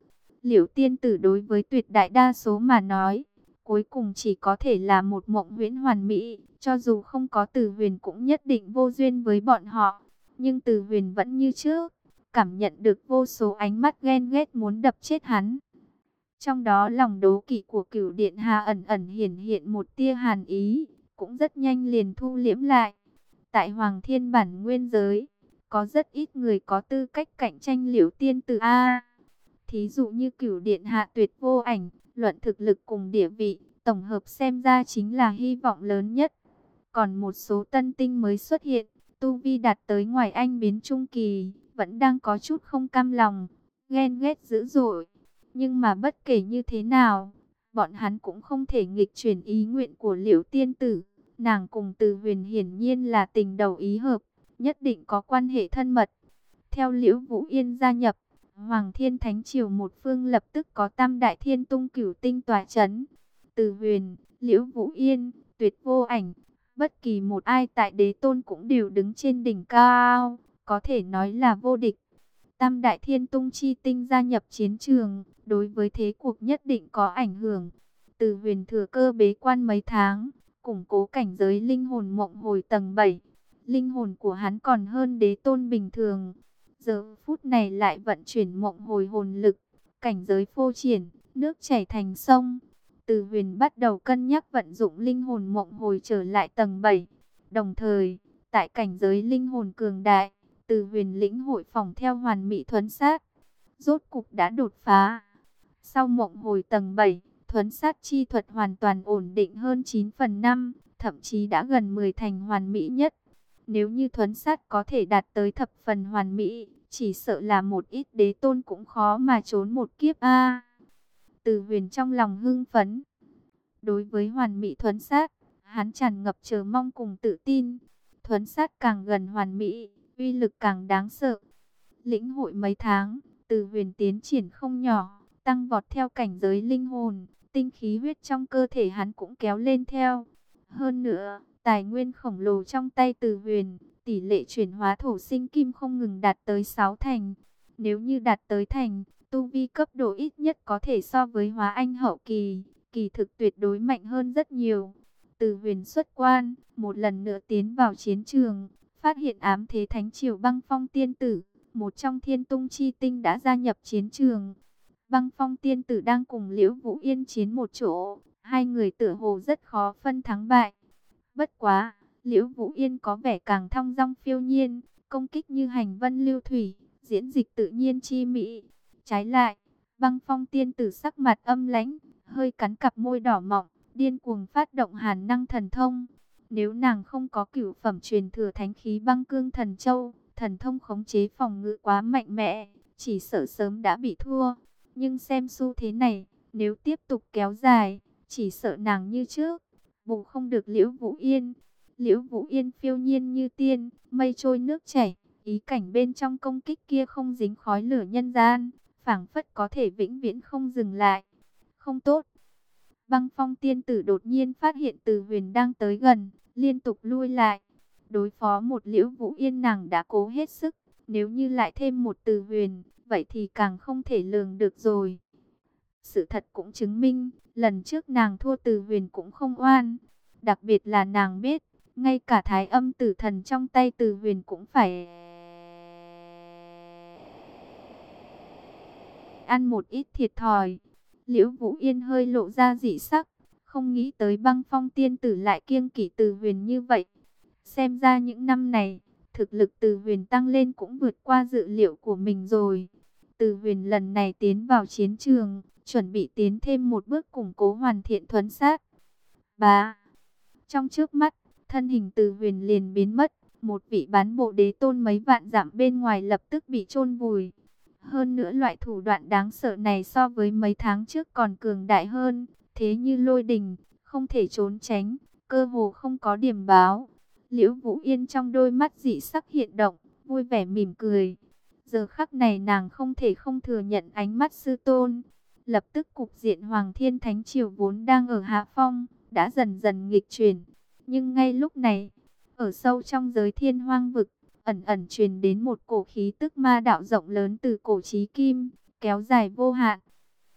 Liễu tiên tử đối với tuyệt đại đa số mà nói, cuối cùng chỉ có thể là một mộng huyễn hoàn mỹ, cho dù không có Từ Huyền cũng nhất định vô duyên với bọn họ. Nhưng Từ Huyền vẫn như trước, cảm nhận được vô số ánh mắt ghen ghét muốn đập chết hắn. Trong đó lòng đố kỵ của Cửu Điện Hạ ẩn ẩn hiển hiện một tia hàn ý, cũng rất nhanh liền thu liễm lại. Tại Hoàng Thiên bản nguyên giới, có rất ít người có tư cách cạnh tranh Liễu tiên tử a. Thí dụ như Cửu Điện Hạ Tuyệt Vô Ảnh, luận thực lực cùng địa vị, tổng hợp xem ra chính là hy vọng lớn nhất. Còn một số tân tinh mới xuất hiện, tu vi đạt tới ngoài anh biến trung kỳ, vẫn đang có chút không cam lòng, ghen ghét dữ dội. Nhưng mà bất kể như thế nào, bọn hắn cũng không thể nghịch chuyển ý nguyện của Liễu tiên tử. Nàng cùng Từ Huyền hiển nhiên là tình đầu ý hợp, nhất định có quan hệ thân mật. Theo Liễu Vũ Yên gia nhập, Hoàng Thiên Thánh Triều một phương lập tức có Tam Đại Thiên Tung Cửu Tinh tỏa chấn. Từ Huyền, Liễu Vũ Yên, Tuyệt Vô Ảnh, bất kỳ một ai tại Đế Tôn cũng đều đứng trên đỉnh cao, có thể nói là vô địch. Tam Đại Thiên Tung chi tinh gia nhập chiến trường, đối với thế cuộc nhất định có ảnh hưởng. Từ Huyền thừa cơ bế quan mấy tháng, củng cố cảnh giới linh hồn mộng hồi tầng bảy. Linh hồn của hắn còn hơn Đế Tôn bình thường. Giờ phút này lại vận chuyển mộng hồi hồn lực, cảnh giới phô triển, nước chảy thành sông. Từ Huyền bắt đầu cân nhắc vận dụng linh hồn mộng hồi trở lại tầng bảy. Đồng thời, tại cảnh giới linh hồn cường đại, Từ Huyền lĩnh hội phòng theo hoàn mỹ thuấn sát, rốt cục đã đột phá. Sau mộng hồi tầng bảy, thuấn sát chi thuật hoàn toàn ổn định hơn chín phần năm, thậm chí đã gần mười thành hoàn mỹ nhất. Nếu như thuấn sát có thể đạt tới thập phần hoàn mỹ, chỉ sợ là một ít đế tôn cũng khó mà trốn một kiếp a. Từ Huyền trong lòng hưng phấn. Đối với hoàn mỹ thuấn sát, hắn tràn ngập chờ mong cùng tự tin. Thuấn sát càng gần hoàn mỹ, uy lực càng đáng sợ. Lĩnh hội mấy tháng, Từ Huyền tiến triển không nhỏ, tăng vọt theo cảnh giới linh hồn, tinh khí huyết trong cơ thể hắn cũng kéo lên theo. Hơn nữa, tài nguyên khổng lồ trong tay Từ Huyền, tỷ lệ chuyển hóa thổ sinh kim không ngừng đạt tới sáu thành. Nếu như đạt tới thành, tu vi cấp độ ít nhất có thể so với hóa anh hậu kỳ, kỳ thực tuyệt đối mạnh hơn rất nhiều. Từ Huyền xuất quan, một lần nữa tiến vào chiến trường, phát hiện ám thế Thánh Triều Băng Phong tiên tử, một trong Thiên Tung chi tinh đã gia nhập chiến trường. Băng Phong tiên tử đang cùng Liễu Vũ Yên chiến một chỗ, hai người tựa hồ rất khó phân thắng bại. Bất quá, Liễu Vũ Yên có vẻ càng thong dong phiêu nhiên, công kích như hành vân lưu thủy, diễn dịch tự nhiên chi mỹ. Trái lại, Băng Phong tiên tử sắc mặt âm lãnh, hơi cắn cặp môi đỏ mọng, điên cuồng phát động hàn năng thần thông. Nếu nàng không có cửu phẩm truyền thừa thánh khí băng cương thần châu, thần thông khống chế phòng ngự quá mạnh mẽ, chỉ sợ sớm đã bị thua. Nhưng xem xu thế này, nếu tiếp tục kéo dài, chỉ sợ nàng như trước, bù không được Liễu Vũ Yên. Liễu Vũ Yên phiêu nhiên như tiên, mây trôi nước chảy, ý cảnh bên trong công kích kia không dính khói lửa nhân gian, phảng phất có thể vĩnh viễn không dừng lại. Không tốt. Băng Phong tiên tử đột nhiên phát hiện Từ Huyền đang tới gần, liên tục lui lại. Đối phó một Liễu Vũ Yên nàng đã cố hết sức, nếu như lại thêm một Từ Huyền, vậy thì càng không thể lường được rồi. Sự thật cũng chứng minh, lần trước nàng thua Từ Huyền cũng không oan. Đặc biệt là nàng biết, ngay cả Thái Âm Tử Thần trong tay Từ Huyền cũng phải ăn một ít thiệt thòi. Liễu Vũ Yên hơi lộ ra dị sắc, không nghĩ tới Băng Phong tiên tử lại kiêng kỵ Từ Huyền như vậy. Xem ra những năm này, thực lực Từ Huyền tăng lên cũng vượt qua dự liệu của mình rồi. Từ Huyền lần này tiến vào chiến trường, chuẩn bị tiến thêm một bước củng cố hoàn thiện thuấn sát. Bá. Trong trước mắt, thân hình Từ Huyền liền biến mất, một vị bán bộ đế tôn mấy vạn dặm bên ngoài lập tức bị chôn vùi. Hơn nữa loại thủ đoạn đáng sợ này so với mấy tháng trước còn cường đại hơn, thế như lôi đình, không thể trốn tránh, cơ hồ không có điểm báo. Liễu Vũ Yên trong đôi mắt dị sắc hiện động, vui vẻ mỉm cười. Giờ khắc này nàng không thể không thừa nhận ánh mắt sư tôn. Lập tức cục diện Hoàng Thiên Thánh Triều vốn đang ở hạ phong, đã dần dần nghịch chuyển. Nhưng ngay lúc này, ở sâu trong giới thiên hoang vực, ẩn ẩn truyền đến một cổ khí tức ma đạo rộng lớn từ cổ chí kim, kéo dài vô hạn.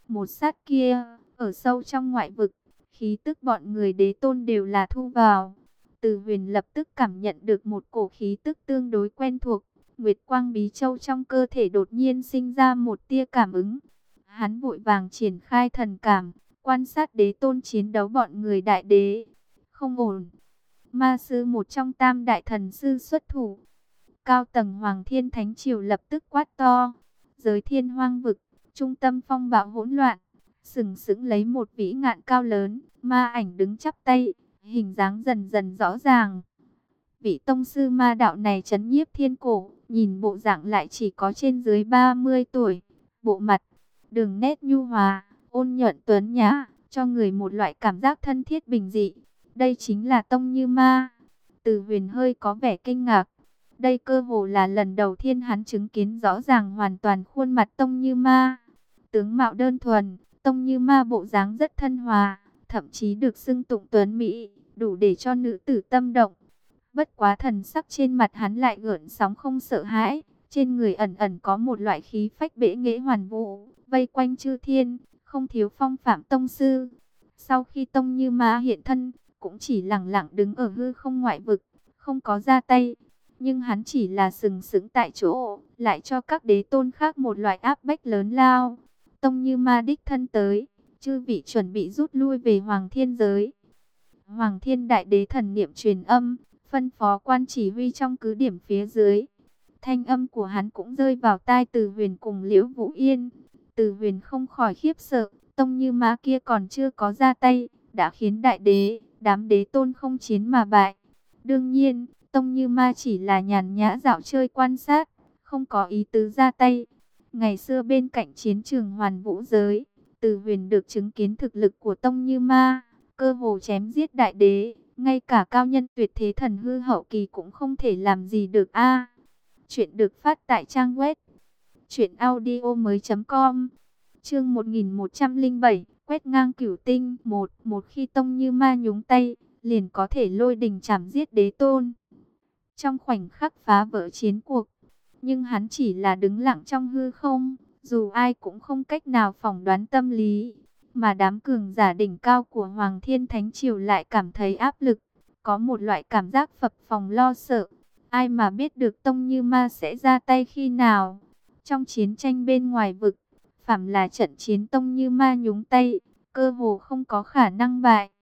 Một sát kia, ở sâu trong ngoại vực, khí tức bọn người đế tôn đều là thu vào. Từ Huyền lập tức cảm nhận được một cổ khí tức tương đối quen thuộc. Nguyệt quang bí châu trong cơ thể đột nhiên sinh ra một tia cảm ứng. Hắn vội vàng triển khai thần cảm, quan sát đế tôn chiến đấu bọn người đại đế. Không ổn. Ma sư một trong tam đại thần sư xuất thủ. Cao tầng Hoàng Thiên Thánh Triều lập tức quát to. Giới thiên hoang vực, trung tâm phong bạo hỗn loạn, sừng sững lấy một vĩ ngạn cao lớn, ma ảnh đứng chắp tay, hình dáng dần dần rõ ràng. Vị tông sư ma đạo này trấn nhiếp thiên cổ, nhìn bộ dạng lại chỉ có trên dưới ba mươi tuổi. Bộ mặt, đường nét nhu hòa, ôn nhuận tuấn nhã, cho người một loại cảm giác thân thiết bình dị. Đây chính là Tông Như Ma. Từ Huyền hơi có vẻ kinh ngạc. Đây cơ hồ là lần đầu tiên hắn chứng kiến rõ ràng hoàn toàn khuôn mặt Tông Như Ma. Tướng mạo đơn thuần, Tông Như Ma bộ dáng rất thân hòa, thậm chí được xưng tụng tuấn mỹ, đủ để cho nữ tử tâm động. Bất quá thần sắc trên mặt hắn lại gợn sóng không sợ hãi, trên người ẩn ẩn có một loại khí phách bệ nghệ hoàn vũ, vây quanh chư thiên, không thiếu phong phạm tông sư. Sau khi Tông Như Ma hiện thân, cũng chỉ lặng lặng đứng ở hư không ngoại vực, không có ra tay. Nhưng hắn chỉ là sừng sững tại chỗ, lại cho các đế tôn khác một loại áp bách lớn lao. Tông Như Ma đích thân tới, chư vị chuẩn bị rút lui về Hoàng Thiên giới. Hoàng Thiên đại đế thần niệm truyền âm, phân phó quan chỉ huy trong cứ điểm phía dưới. Thanh âm của hắn cũng rơi vào tai Từ Huyền cùng Liễu Vũ Yên. Từ Huyền không khỏi khiếp sợ, Tông Như Ma kia còn chưa có ra tay, đã khiến đại đế, đám đế tôn không chiến mà bại. Đương nhiên, Tông Như Ma chỉ là nhàn nhã dạo chơi quan sát, không có ý tứ ra tay. Ngày xưa bên cạnh chiến trường Hoàn Vũ giới, Từ Huyền được chứng kiến thực lực của Tông Như Ma, cơ hồ chém giết đại đế, ngay cả cao nhân tuyệt thế thần hư hậu kỳ cũng không thể làm gì được a. Chuyện được phát tại trang web truyện audio mới chấm com. Chương một nghìn một trăm lẻ bảy, quét ngang cửu tinh. Một, một khi Tông Như Ma nhúng tay, liền có thể lôi đình chảm giết đế tôn. Trong khoảnh khắc phá vỡ chiến cuộc, nhưng hắn chỉ là đứng lặng trong hư không, dù ai cũng không cách nào phỏng đoán tâm lý. Mà đám cường giả đỉnh cao của Hoàng Thiên Thánh Triều lại cảm thấy áp lực, có một loại cảm giác phập phồng lo sợ. Ai mà biết được Tông Như Ma sẽ ra tay khi nào. Trong chiến tranh bên ngoài vực, phàm là trận chiến Tông Như Ma nhúng tay, cơ hồ không có khả năng bại.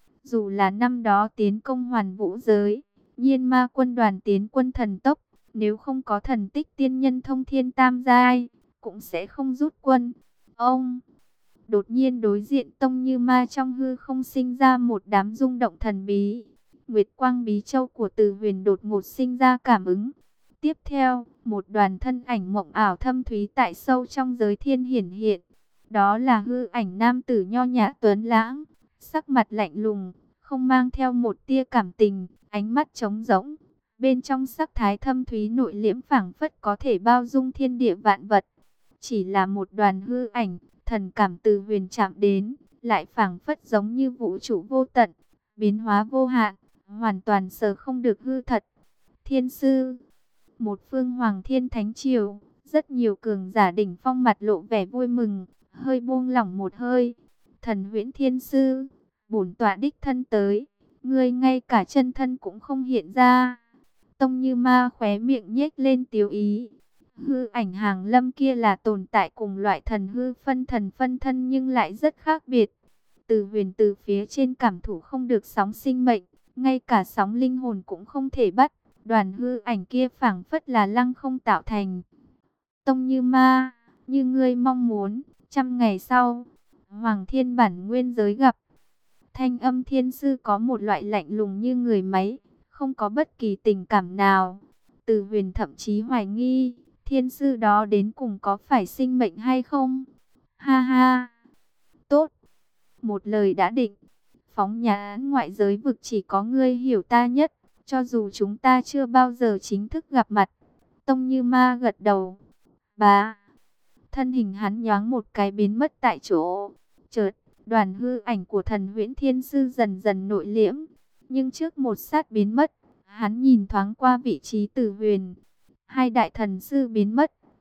Dù là năm đó tiến công Hoàn Vũ giới, Nhiên Ma quân đoàn tiến quân thần tốc, nếu không có thần tích tiên nhân thông thiên tam giai, cũng sẽ không rút quân. Ông đột nhiên đối diện Tông Như Ma trong hư không sinh ra một đám rung động thần bí. Nguyệt quang bí châu của Từ Huyền đột ngột sinh ra cảm ứng. Tiếp theo, một đoàn thân ảnh mộng ảo thâm thúy tại sâu trong giới thiên hiển hiện. Đó là hư ảnh nam tử nho nhã tuấn lãng, sắc mặt lạnh lùng, không mang theo một tia cảm tình, ánh mắt trống rỗng. Bên trong sắc thái thâm thúy nội liễm phảng phất có thể bao dung thiên địa vạn vật. Chỉ là một đoàn hư ảnh, thần cảm Từ Huyền chạm đến, lại phảng phất giống như vũ trụ vô tận, biến hóa vô hạn, hoàn toàn sờ không được hư thật. Thiên sư, một phương Hoàng Thiên Thánh Triều, rất nhiều cường giả đỉnh phong mặt lộ vẻ vui mừng, hơi buông lỏng một hơi. Thần Huyễn Thiên sư, bổn tọa đích thân tới, ngươi ngay cả chân thân cũng không hiện ra. Tông Như Ma khóe miệng nhếch lên tiếu ý. Hư ảnh hàng lâm kia là tồn tại cùng loại thần hư phân thần phân thân nhưng lại rất khác biệt. Từ Huyền từ phía trên cảm thụ không được sóng sinh mệnh, ngay cả sóng linh hồn cũng không thể bắt. Đoàn hư ảnh kia phảng phất là lăng không tạo thành. Tông Như Ma, như ngươi mong muốn, trăm ngày sau, Hoàng Thiên bản nguyên giới gặp. Thanh âm thiên sư có một loại lạnh lùng như người máy, không có bất kỳ tình cảm nào. Từ Huyền thậm chí hoài nghi, thiên sư đó đến cùng có phải sinh mệnh hay không? Ha ha! Tốt! Một lời đã định. Phóng nhã ngoại giới vực chỉ có ngươi hiểu ta nhất, cho dù chúng ta chưa bao giờ chính thức gặp mặt. Tông Như Ma gật đầu. Bá! Thân hình hắn nhoáng một cái biến mất tại chỗ. Chợt, đoàn hư ảnh của thần Huyễn Thiên sư dần dần nội liễm. Nhưng trước một sát biến mất, hắn nhìn thoáng qua vị trí Từ Huyền. Hai đại thần sư biến mất,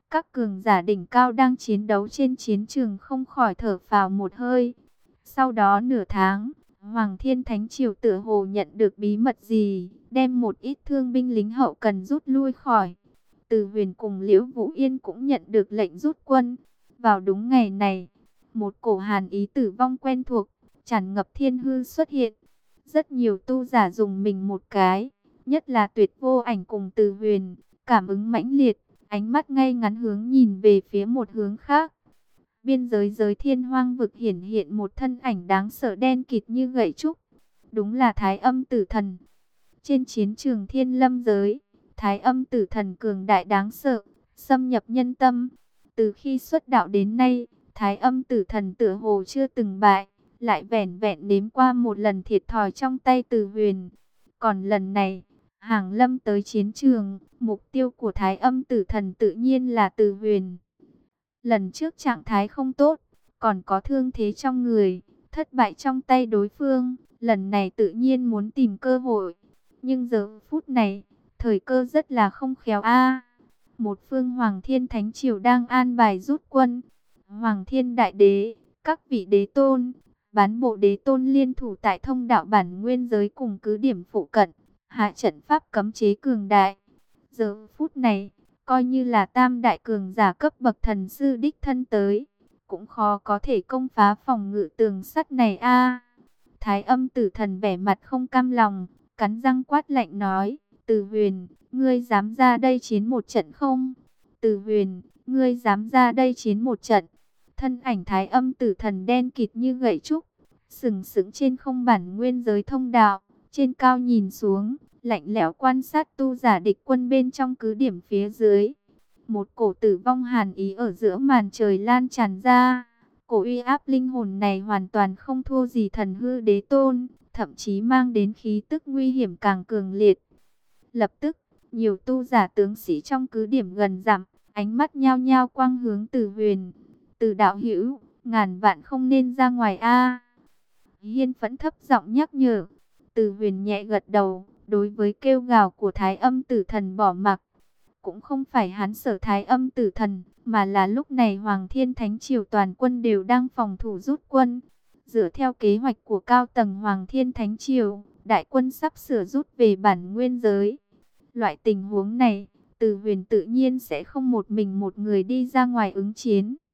Các cường giả đỉnh cao đang chiến đấu trên chiến trường không khỏi thở phào một hơi. Sau đó nửa tháng, Hoàng Thiên Thánh Triều tựa hồ nhận được bí mật gì, đem một ít thương binh lính hậu cần rút lui khỏi. Từ Huyền cùng Liễu Vũ Yên cũng nhận được lệnh rút quân. Vào đúng ngày này, một cổ hàn ý tử vong quen thuộc, tràn ngập thiên hư xuất hiện. Rất nhiều tu giả dùng mình một cái, nhất là Tuyệt Vô Ảnh cùng Từ Huyền, cảm ứng mãnh liệt, ánh mắt ngay ngắn hướng nhìn về phía một hướng khác. Biên giới giới thiên hoang vực hiển hiện một thân ảnh đáng sợ đen kịt như gậy trúc. Đúng là Thái Âm Tử Thần. Trên chiến trường thiên lâm giới, Thái Âm Tử Thần cường đại đáng sợ, xâm nhập nhân tâm. Từ khi xuất đạo đến nay, Thái Âm Tử Thần tựa hồ chưa từng bại, lại vẻn vẹn nếm qua một lần thiệt thòi trong tay Từ Huyền. Còn lần này, hàng lâm tới chiến trường, mục tiêu của Thái Âm Tử Thần tự nhiên là Từ Huyền. Lần trước trạng thái không tốt, còn có thương thế trong người, thất bại trong tay đối phương, lần này tự nhiên muốn tìm cơ hội. Nhưng giờ phút này, thời cơ rất là không khéo a. Một phương Hoàng Thiên Thánh Triều đang an bài rút quân. Hoàng Thiên Đại Đế, các vị đế tôn, bán bộ đế tôn liên thủ tại thông đạo bản nguyên giới cùng cứ điểm phụ cận, hạ trận pháp cấm chế cường đại. Giờ phút này, coi như là tam đại cường giả cấp bậc thần sư đích thân tới, cũng khó có thể công phá phòng ngự tường sắt này a. Thái Âm Tử Thần vẻ mặt không cam lòng, cắn răng quát lạnh nói, Từ Huyền, ngươi dám ra đây chiến một trận không? Từ Huyền, ngươi dám ra đây chiến một trận? Thân ảnh Thái Âm Tử Thần đen kịt như gậy trúc, sừng sững trên không bản nguyên giới thông đạo, trên cao nhìn xuống, lạnh lẽo quan sát tu giả địch quân bên trong cứ điểm phía dưới. Một cổ tử vong hàn ý ở giữa màn trời lan tràn ra. Cổ uy áp linh hồn này hoàn toàn không thua gì thần hư đế tôn, thậm chí mang đến khí tức nguy hiểm càng cường liệt. Lập tức, nhiều tu giả tướng sĩ trong cứ điểm gần dặm, ánh mắt nhao nhao quang hướng Từ Huyền. Từ đạo hữu, ngàn vạn không nên ra ngoài a. Hiên Phẫn thấp giọng nhắc nhở. Từ Huyền nhẹ gật đầu, đối với kêu gào của Thái Âm Tử Thần bỏ mặc. Cũng không phải hắn sợ Thái Âm Tử Thần, mà là lúc này Hoàng Thiên Thánh Triều toàn quân đều đang phòng thủ rút quân. Dựa theo kế hoạch của cao tầng Hoàng Thiên Thánh Triều, đại quân sắp sửa rút về bản nguyên giới. Loại tình huống này, Từ Huyền tự nhiên sẽ không một mình một người đi ra ngoài ứng chiến.